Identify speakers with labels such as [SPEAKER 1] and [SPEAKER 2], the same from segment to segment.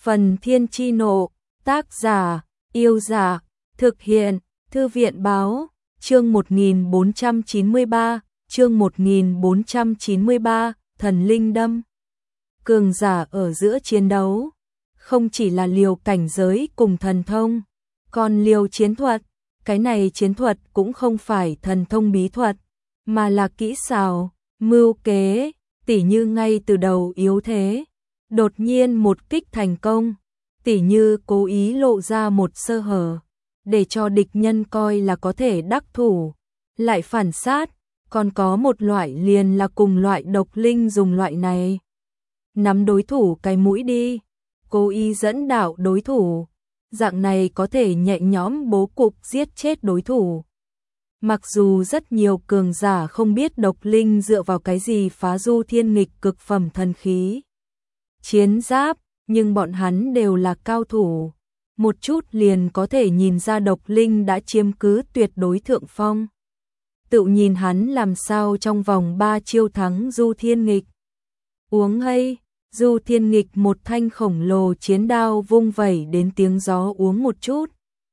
[SPEAKER 1] Phần Thiên Chi Nộ, tác giả, Yêu Giả, thực hiện, Thư viện Báo, chương 1493, chương 1493, Thần Linh Đâm. Cường giả ở giữa chiến đấu, không chỉ là liều cảnh giới cùng thần thông, còn liều chiến thuật. Cái này chiến thuật cũng không phải thần thông bí thuật, mà là kỹ xảo, mưu kế, tỉ như ngay từ đầu yếu thế, đột nhiên một kích thành công, tỉ như cố ý lộ ra một sơ hở, để cho địch nhân coi là có thể đắc thủ, lại phản sát. Còn có một loại liền là cùng loại độc linh dùng loại này. Nắm đối thủ cái mũi đi, cố ý dẫn đạo đối thủ, dạng này có thể nhẹ nhõm bố cục giết chết đối thủ. Mặc dù rất nhiều cường giả không biết độc linh dựa vào cái gì phá Du Thiên Nghịch cực phẩm thần khí chiến giáp, nhưng bọn hắn đều là cao thủ, một chút liền có thể nhìn ra độc linh đã chiếm cứ tuyệt đối thượng phong. Tự nhìn hắn làm sao trong vòng 3 chiêu thắng Du Thiên Nghịch. Uống hay, Du Thiên Nghịch một thanh khổng lồ chiến đao vung vẩy đến tiếng gió uống một chút.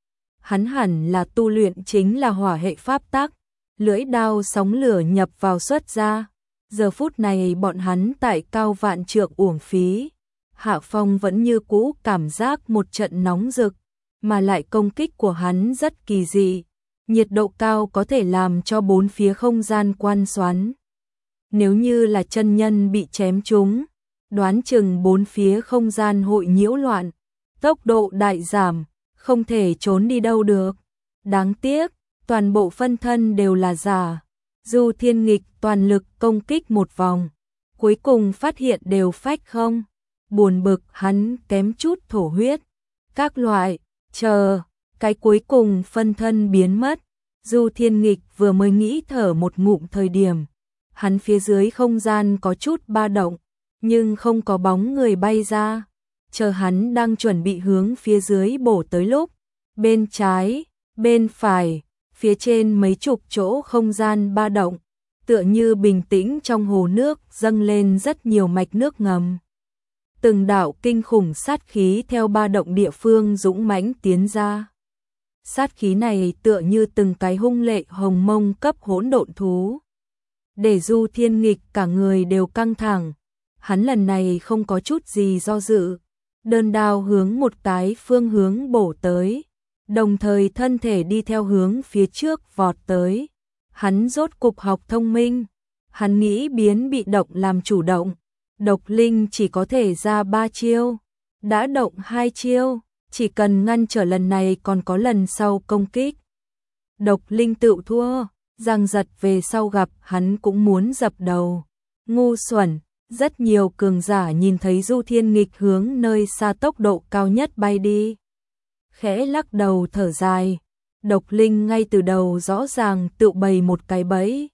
[SPEAKER 1] Hắn hẳn là tu luyện chính là hỏa hệ pháp tắc, lưỡi đao sóng lửa nhập vào xuất ra. Giờ phút này bọn hắn tại cao vạn trượng uổng phí, hạ phong vẫn như cũ cảm giác một trận nóng rực, mà lại công kích của hắn rất kỳ dị. Nhiệt độ cao có thể làm cho bốn phía không gian quan xoắn. Nếu như là chân nhân bị chém trúng, đoán chừng bốn phía không gian hội nhiễu loạn, tốc độ đại giảm, không thể trốn đi đâu được. Đáng tiếc, toàn bộ phân thân đều là giả. Du Thiên Nghịch toàn lực công kích một vòng, cuối cùng phát hiện đều phách không. Buồn bực hắn kém chút thổ huyết. Các loại, chờ, cái cuối cùng phân thân biến mất. Du Thiên Nghịch vừa mới nghĩ thở một ngụm thời điểm, hắn phía dưới không gian có chút ba động, nhưng không có bóng người bay ra. Chờ hắn đang chuẩn bị hướng phía dưới bổ tới lúc, bên trái, bên phải, phía trên mấy chục chỗ không gian ba động, tựa như bình tĩnh trong hồ nước dâng lên rất nhiều mạch nước ngầm. Từng đạo kinh khủng sát khí theo ba động địa phương dũng mãnh tiến ra. Sát khí này tựa như từng cái hung lệ hồng mông cấp hỗn độn thú. Để Du Thiên Nghịch cả người đều căng thẳng, hắn lần này không có chút gì do dự, đơn đao hướng một cái phương hướng bổ tới, đồng thời thân thể đi theo hướng phía trước vọt tới. Hắn rốt cục học thông minh, hắn nghĩ biến bị động làm chủ động, độc linh chỉ có thể ra 3 chiêu, đã động 2 chiêu, chỉ cần ngăn trở lần này còn có lần sau công kích. Độc linh tự thua, Giang Giật về sau gặp hắn cũng muốn dập đầu. Ngu xuẩn, rất nhiều cường giả nhìn thấy Du Thiên Nghịch hướng nơi xa tốc độ cao nhất bay đi, khẽ lắc đầu thở dài. Độc linh ngay từ đầu rõ ràng tự bày một cái bẫy,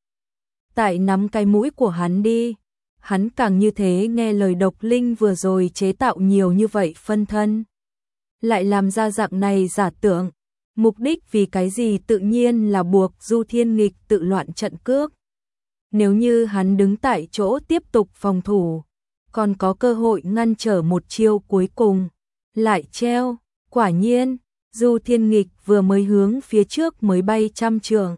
[SPEAKER 1] tại nắm cái mũi của hắn đi. Hắn càng như thế nghe lời độc linh vừa rồi chế tạo nhiều như vậy phân thân, lại làm ra dạng này giả tưởng, mục đích vì cái gì? Tự nhiên là buộc Du Thiên Nghịch tự loạn trận cước. Nếu như hắn đứng tại chỗ tiếp tục phòng thủ, còn có cơ hội ngăn trở một chiêu cuối cùng, lại treo. Quả nhiên, Du Thiên Nghịch vừa mới hướng phía trước mới bay 100 trượng.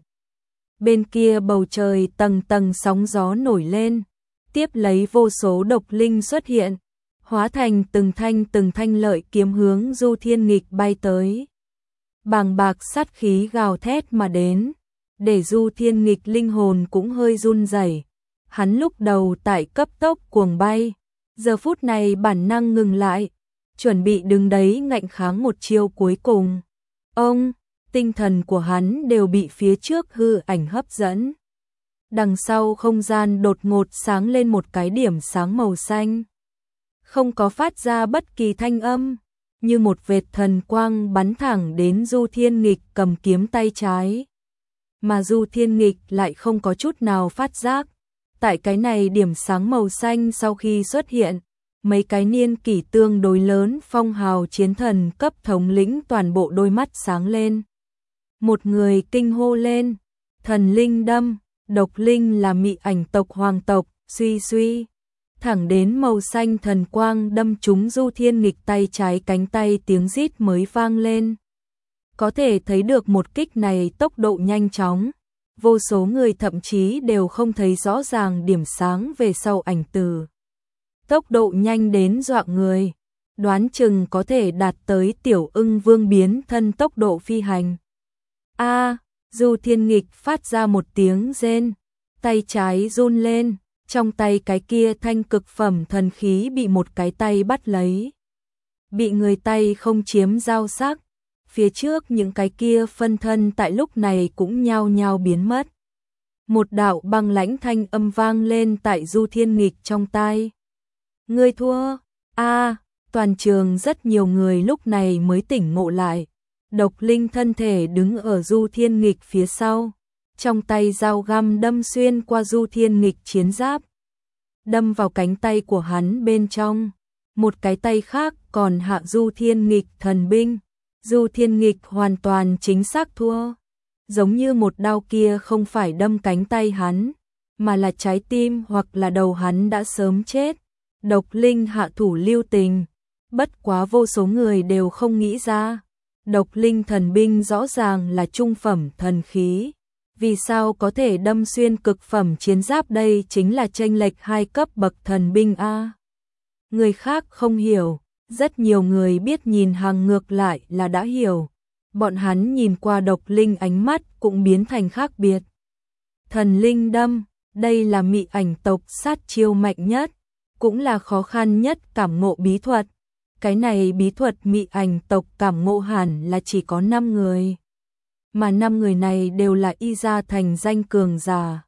[SPEAKER 1] Bên kia bầu trời tầng tầng sóng gió nổi lên, tiếp lấy vô số độc linh xuất hiện, hóa thành từng thanh lợi kiếm hướng Du Thiên Nghịch bay tới. Bàng bạc sát khí gào thét mà đến, để Du Thiên Nghịch linh hồn cũng hơi run rẩy. Hắn lúc đầu tại cấp tốc cuồng bay, giờ phút này bản năng ngừng lại, chuẩn bị đứng đấy ngạnh kháng một chiêu cuối cùng. Ông, tinh thần của hắn đều bị phía trước hư ảnh hấp dẫn. Đằng sau không gian đột ngột sáng lên một cái điểm sáng màu xanh, không có phát ra bất kỳ thanh âm, như một vệt thần quang bắn thẳng đến Du Thiên Nghịch cầm kiếm tay trái. Mà Du Thiên Nghịch lại không có chút nào phát giác. Tại cái này điểm sáng màu xanh sau khi xuất hiện, mấy cái niên kỷ tương đối lớn phong hào chiến thần cấp thống lĩnh toàn bộ đôi mắt sáng lên. Một người kinh hô lên, thần linh đâm. Độc linh là mị ảnh tộc hoàng tộc, suy suy. thẳng đến màu xanh thần quang đâm trúng Du Thiên Nghịch tay trái, cánh tay tiếng rít mới vang lên. Có thể thấy được một kích này tốc độ nhanh chóng, vô số người thậm chí đều không thấy rõ ràng điểm sáng về sau ảnh từ. Tốc độ nhanh đến dọa người, đoán chừng có thể đạt tới Tiểu Ưng Vương biến thân tốc độ phi hành. Du Thiên Nghịch phát ra một tiếng rên, tay trái run lên, trong tay cái kia thanh cực phẩm thần khí bị một cái tay bắt lấy. Bị người tay không chiếm giao sắc, phía trước những cái kia phân thân tại lúc này cũng nhao nhao biến mất. Một đạo băng lãnh thanh âm vang lên tại Du Thiên Nghịch trong tai. Ngươi thua. Toàn trường rất nhiều người lúc này mới tỉnh ngộ lại. Độc Linh thân thể đứng ở Du Thiên Nghịch phía sau, trong tay dao găm đâm xuyên qua Du Thiên Nghịch chiến giáp, đâm vào cánh tay của hắn bên trong, một cái tay khác còn hạ Du Thiên Nghịch thần binh. Du Thiên Nghịch hoàn toàn chính xác thua, giống như một đao kia không phải đâm cánh tay hắn, mà là trái tim hoặc là đầu hắn đã sớm chết. Độc Linh hạ thủ lưu tình, bất quá vô số người đều không nghĩ ra. Độc Linh thần binh rõ ràng là trung phẩm thần khí, vì sao có thể đâm xuyên cực phẩm chiến giáp, đây chính là chênh lệch 2 cấp bậc thần binh a. Người khác không hiểu, rất nhiều người biết nhìn hàng ngược lại là đã hiểu. Bọn hắn nhìn qua Độc Linh ánh mắt cũng biến thành khác biệt. Thần linh đâm, đây là Mị Ảnh tộc sát chiêu mạnh nhất, cũng là khó khăn nhất cảm ngộ bí thuật. Cái này bí thuật Mị Ảnh tộc cảm ngộ hẳn là chỉ có 5 người. Mà 5 người này đều là y gia thành danh cường giả,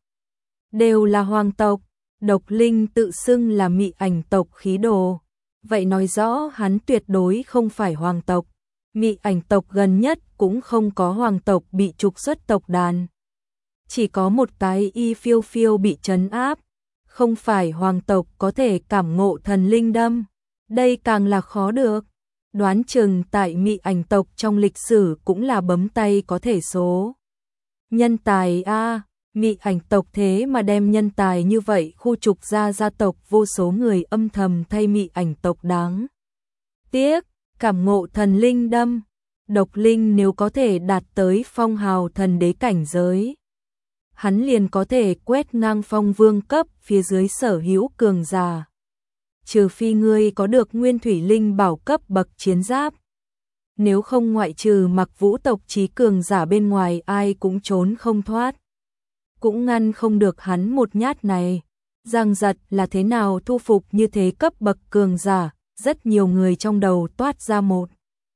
[SPEAKER 1] đều là hoàng tộc. Độc Linh tự xưng là Mị Ảnh tộc khí đồ, vậy nói rõ hắn tuyệt đối không phải hoàng tộc. Mị Ảnh tộc gần nhất cũng không có hoàng tộc bị trục xuất tộc đàn, chỉ có một cái Y Phiêu Phiêu bị trấn áp. Không phải hoàng tộc có thể cảm ngộ thần linh đâm, đây càng là khó được. Đoán chừng tại Mị Ảnh tộc trong lịch sử cũng là bấm tay có thể số. Nhân tài a, Mị Ảnh tộc thế mà đem nhân tài như vậy khu trục ra gia tộc, vô số người âm thầm thay Mị Ảnh tộc đáng tiếc. Cảm ngộ thần linh đâm, Độc Linh nếu có thể đạt tới phong hào thần đế cảnh giới, hắn liền có thể quét ngang phong vương cấp phía dưới sở hữu cường giả. Trừ phi ngươi có được nguyên thủy linh bảo cấp bậc chiến giáp, nếu không ngoại trừ Mặc Vũ tộc trí cường giả bên ngoài ai cũng trốn không thoát, cũng ngăn không được hắn một nhát này. Giang Giật là thế nào thu phục như thế cấp bậc cường giả, rất nhiều người trong đầu toát ra một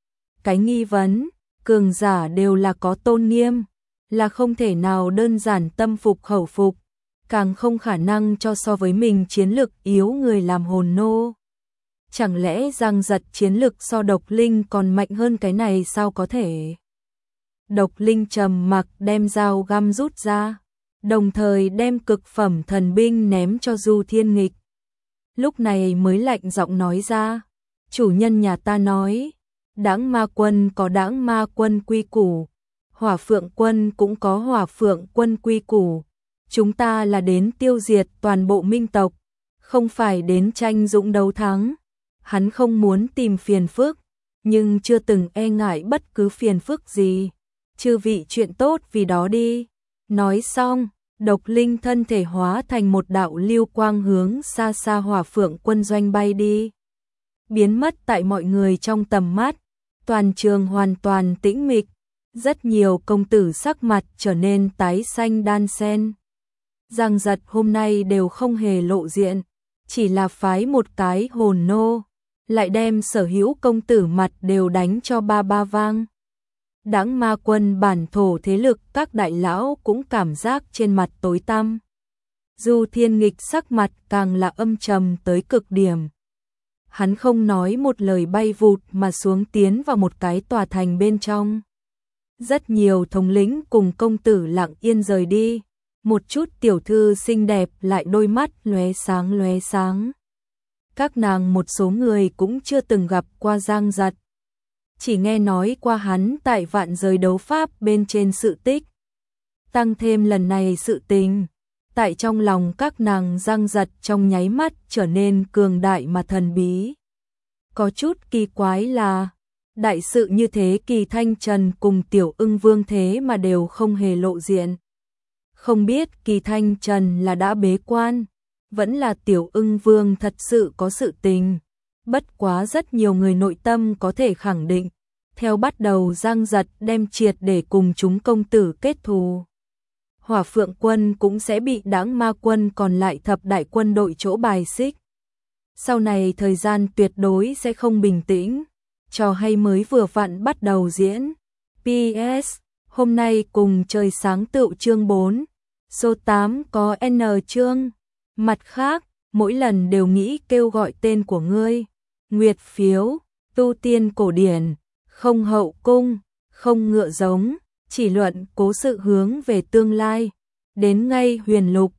[SPEAKER 1] cái nghi vấn. Cường giả đều là có tôn nghiêm, là không thể nào đơn giản tâm phục khẩu phục, càng không khả năng cho so với mình chiến lực yếu người làm hồn nô. Chẳng lẽ Giang Giật chiến lực so Độc Linh còn mạnh hơn cái này sao có thể? Độc Linh trầm mặc đem dao găm rút ra, đồng thời đem cực phẩm thần binh ném cho Du Thiên Nghịch. Lúc này mới lạnh giọng nói ra, chủ nhân nhà ta nói, Đãng Ma quân có Đãng Ma quân quy củ, Hỏa Phượng quân cũng có Hỏa Phượng quân quy củ. Chúng ta là đến tiêu diệt toàn bộ minh tộc, không phải đến tranh dũng đấu thắng. Hắn không muốn tìm phiền phức, nhưng chưa từng e ngại bất cứ phiền phức gì. Chư vị chuyện tốt vì đó đi. Nói xong, Độc Linh thân thể hóa thành một đạo lưu quang hướng xa xa Hỏa Phượng quân doanh bay đi, biến mất tại mọi người trong tầm mắt. Toàn trường hoàn toàn tĩnh mịch, rất nhiều công tử sắc mặt trở nên tái xanh đan sen. Giang Giật hôm nay đều không hề lộ diện, chỉ là phái một cái hồn nô, lại đem sở hữu công tử mặt đều đánh cho ba ba vang. Đãng Ma quân bản thổ thế lực các đại lão cũng cảm giác trên mặt tối tăm. Du Thiên Nghịch sắc mặt càng là âm trầm tới cực điểm. Hắn không nói một lời bay vụt mà xuống tiến vào một cái tòa thành bên trong. Rất nhiều thống lĩnh cùng công tử lặng yên rời đi. Một chút tiểu thư xinh đẹp lại đôi mắt lóe sáng lóe sáng. Các nàng một số người cũng chưa từng gặp qua Giang Giật, chỉ nghe nói qua hắn tại Vạn Giới đấu pháp bên trên sự tích. Tăng thêm lần này sự tình, tại trong lòng các nàng Giang Giật trong nháy mắt trở nên cường đại mà thần bí. Có chút kỳ quái là, đại sự như thế Kỳ Thanh Trần cùng Tiểu Ưng Vương thế mà đều không hề lộ diện. Không biết Kỳ Thanh Trần là đã bế quan, vẫn là Tiểu Ưng Vương thật sự có sự tình. Bất quá rất nhiều người nội tâm có thể khẳng định, theo bắt đầu Giang Giật đem triệt để cùng chúng công tử kết thù. Hỏa Phượng quân cũng sẽ bị Đãng Ma quân còn lại thập đại quân đội chỗ bài xích. Sau này thời gian tuyệt đối sẽ không bình tĩnh, trò hay mới vừa vặn bắt đầu diễn. PS, hôm nay cùng trời sáng tựu chương 4, số 8 có N chương. Mặt khác, mỗi lần đều nghĩ kêu gọi tên của ngươi. Nguyệt phiếu, tu tiên cổ điển, không hậu cung, không ngựa giống, chỉ luận cố sự hướng về tương lai. Đến ngay huyền lục,